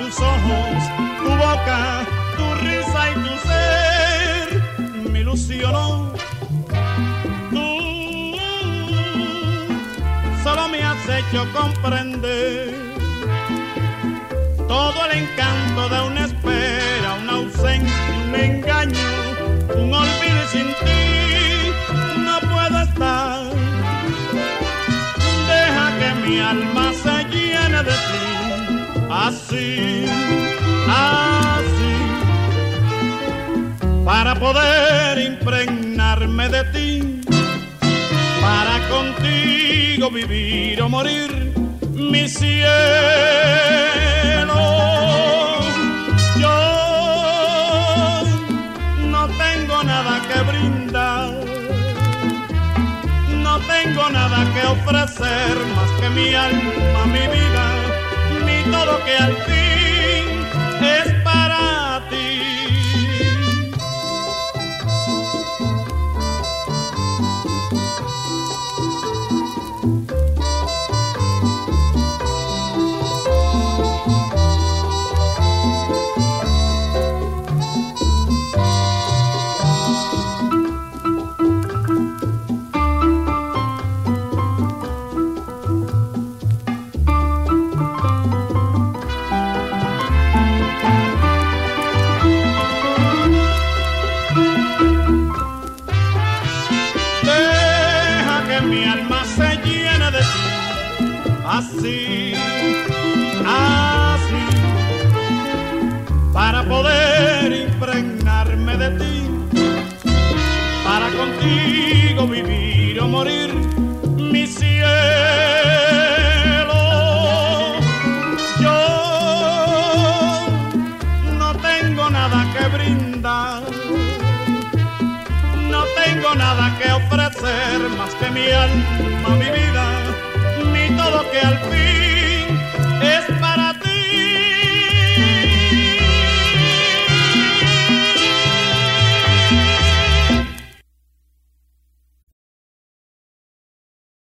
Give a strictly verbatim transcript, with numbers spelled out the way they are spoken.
tus ojos, tu boca, tu risa y tu ser me ilusionó. Tú solo me has hecho comprender todo el encanto de una espera, una ausencia, un engaño, un olvido y sin ti no puedo estar. Deja que mi alma se llene de ti, así, así, para poder impregnarme de ti, para contigo vivir o morir, mi cielo. Yo no tengo nada que brindar, no tengo nada que ofrecer más que mi alma, mi vida, mi todo que al fin es para ti. Así, así, para poder impregnarme de ti, para contigo vivir o morir, mi cielo. Yo no tengo nada que brindar, no tengo nada que ofrecer más que mi alma, mi vida, todo que al fin